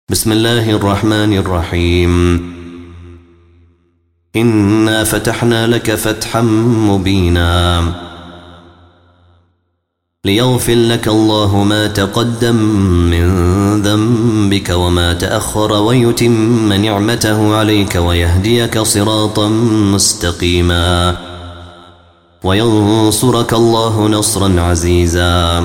بسم الله الرحمن الرحيم. إنا فتحنا لك فتحا مبينا ليغفر لك الله ما تقدم من ذنبك وما تأخر ويتم نعمته عليك ويهديك صراطا مستقيما وينصرك الله نصرا عزيزا.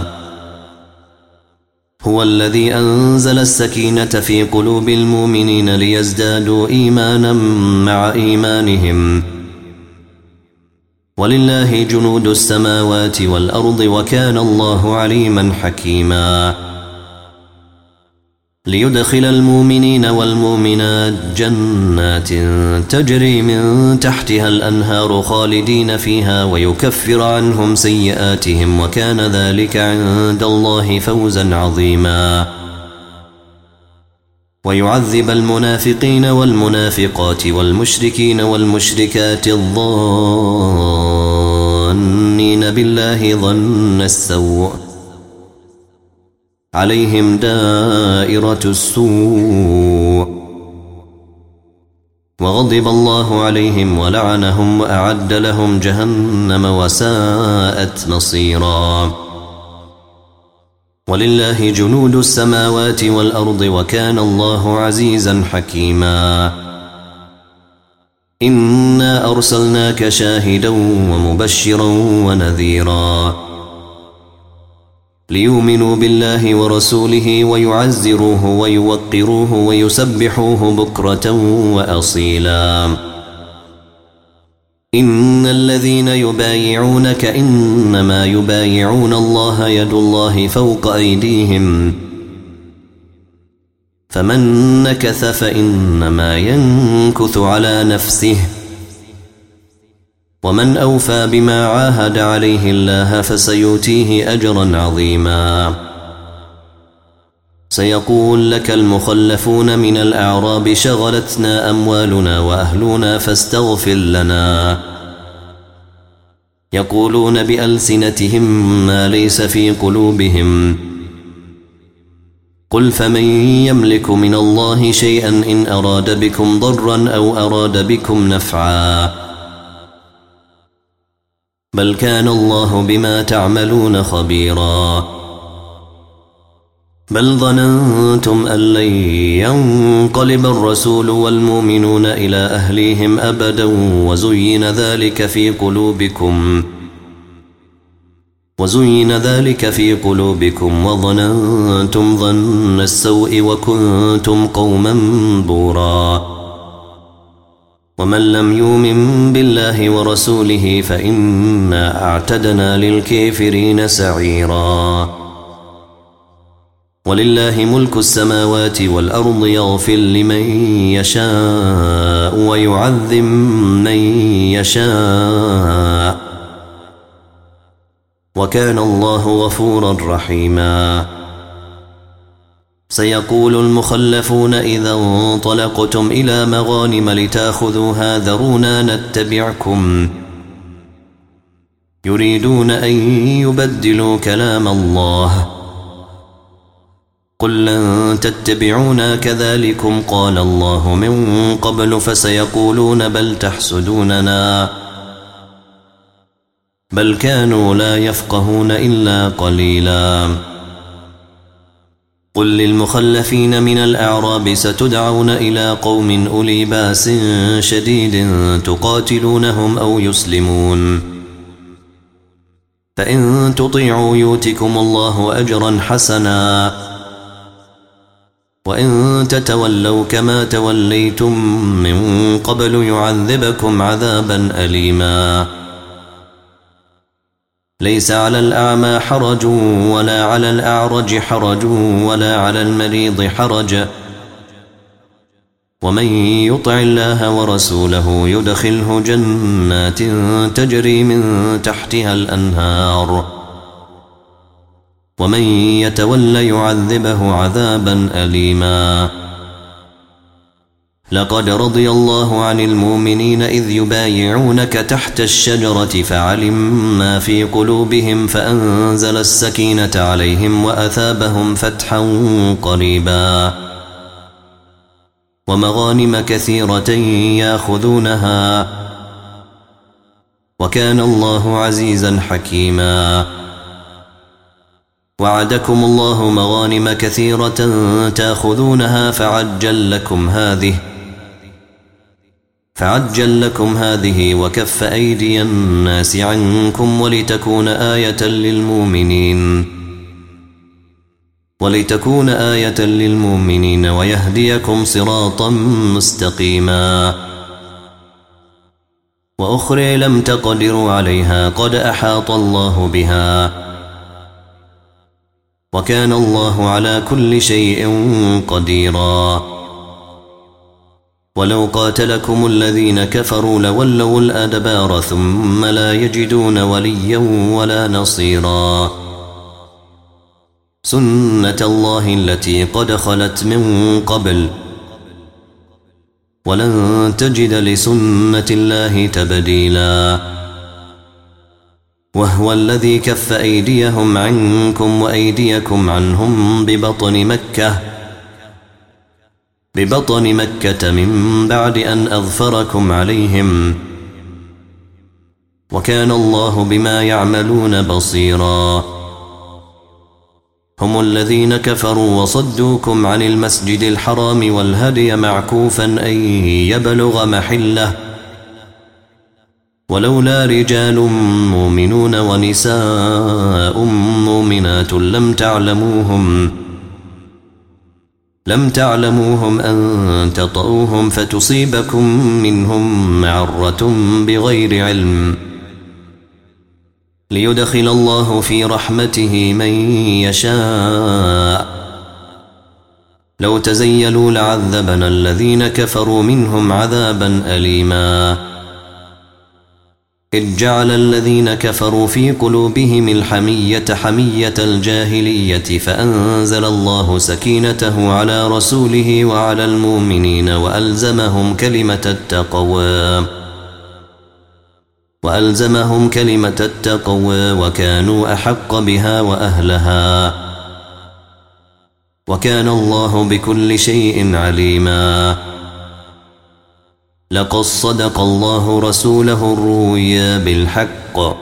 هو الذي أنزل السكينة في قلوب المؤمنين ليزدادوا إيمانا مع إيمانهم ولله جنود السماوات والأرض وكان الله عليما حكيما. ليدخل المؤمنين والمؤمنات جنات تجري من تحتها الأنهار خالدين فيها ويكفر عنهم سيئاتهم وكان ذلك عند الله فوزا عظيما. ويعذب المنافقين والمنافقات والمشركين والمشركات الظانين بالله ظن السوء عليهم دائرة السوء وغضب الله عليهم ولعنهم وأعد لهم جهنم وساءت مصيرا. ولله جنود السماوات والأرض وكان الله عزيزا حكيما. إنا أرسلناك شاهدا ومبشرا ونذيرا ليؤمنوا بالله ورسوله ويعزروه ويوقروه ويسبحوه بكرة وأصيلا. إن الذين يبايعونك إنما يبايعون الله يد الله فوق أيديهم فمن نكث فإنما ينكث على نفسه ومن أوفى بما عاهد عليه الله فسيؤتيه أجرا عظيما. سيقول لك المخلفون من الأعراب شغلتنا أموالنا وأهلنا فاستغفر لنا يقولون بألسنتهم ما ليس في قلوبهم قل فمن يملك من الله شيئا إن أراد بكم ضرا أو أراد بكم نفعا بل كان الله بما تعملون خبيرا. بل ظننتم أن لن ينقلب الرسول والمؤمنون إلى أهليهم أبدا وزين ذلك في قلوبكم وظننتم ظن السوء وكنتم قوما بورا. ومن لم يؤمن بالله ورسوله فإنا أعتدنا للكافرين سعيرا. ولله ملك السماوات والأرض يغفر لمن يشاء ويعذب من يشاء وكان الله غفورا رحيما. سيقول المخلفون إذا انطلقتم إلى مغانم لتأخذوها ذرونا نتبعكم يريدون أن يبدلوا كلام الله قل لن تتبعونا كذلكم قال الله من قبل فسيقولون بل تحسدوننا بل كانوا لا يفقهون إلا قليلا. قل للمخلفين من الأعراب ستدعون إلى قوم أولي باس شديد تقاتلونهم أو يسلمون فإن تطيعوا يؤتكم الله أجرا حسنا وإن تتولوا كما توليتم من قبل يعذبكم عذابا أليما. ليس على الأعمى حرج ولا على الأعرج حرج ولا على المريض حرج ومن يطع الله ورسوله يدخله جنات تجري من تحتها الأنهار ومن يتول يعذبه عذابا أليما. لقد رضي الله عن المؤمنين إذ يبايعونك تحت الشجرة فعلم ما في قلوبهم فأنزل السكينة عليهم وأثابهم فتحا قريبا. ومغانم كثيرة ياخذونها، وكان الله عزيزا حكيما. وعدكم الله مغانم كثيرة تاخذونها فعجل لكم هذه وكف أيدي الناس عنكم ولتكون آية للمؤمنين ويهديكم صراطا مستقيما. وأخرى لم تقدروا عليها قد أحاط الله بها، وكان الله على كل شيء قديرا. ولو قاتلكم الذين كفروا لولوا الأدبار ثم لا يجدون وليا ولا نصيرا. سنة الله التي قد خلت من قبل، ولن تجد لسنة الله تبديلا. وهو الذي كف أيديهم عنكم وأيديكم عنهم ببطن مكة من بعد أن أظفركم عليهم، وكان الله بما يعملون بصيرا. هم الذين كفروا وصدوكم عن المسجد الحرام والهدي معكوفا أن يبلغ محله، ولولا رجال مؤمنون ونساء مؤمنات لم تعلموهم أن تطؤوهم فتصيبكم منهم معرة بغير علم، ليدخل الله في رحمته من يشاء. لو تزيلوا لعذبنا الذين كفروا منهم عذابا أليما. إذ جعل الذين كفروا في قلوبهم الحمية حمية الجاهلية فأنزل الله سكينته على رسوله وعلى المؤمنين وألزمهم كلمة التقوى وكانوا أحق بها وأهلها، وكان الله بكل شيء عليما. لقد صدق الله رسوله الرؤيا بالحق،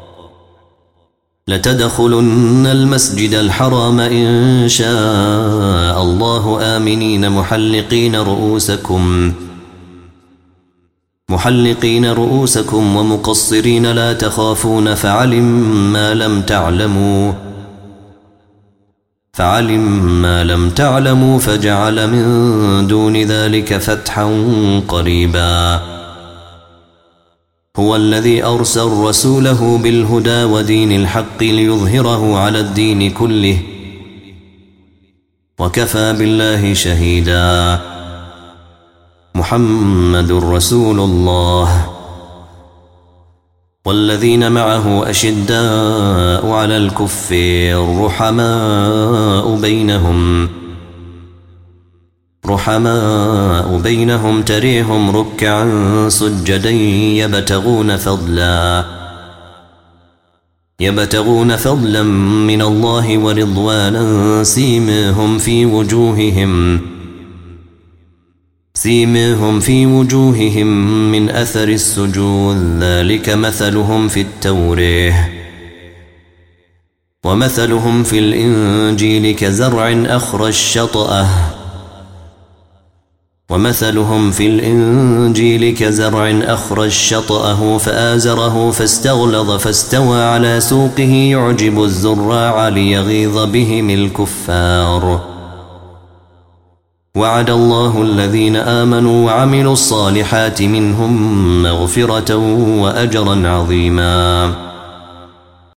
لتدخلن المسجد الحرام إن شاء الله آمنين محلقين رؤوسكم ومقصرين لا تخافون فعلم ما لم تعلموا فجعل من دون ذلك فتحا قريبا. هو الذي أرسل رسوله بالهدى ودين الحق ليظهره على الدين كله، وكفى بالله شهيدا. محمد رسول الله، والذين معه أشداء على الكفار رحماء بينهم تريهم ركعا سجدا يبتغون فضلا من الله ورضوانا سيماهم في وجوههم من أثر السجود، ذلك مثلهم في التوراة ومثلهم في الإنجيل كزرع أخرج شطأه فآزره فاستغلظ فاستوى على سوقه يعجب الزراع ليغيظ بهم الكفار. وعد الله الذين آمنوا وعملوا الصالحات منهم مغفرة وأجرا عظيما.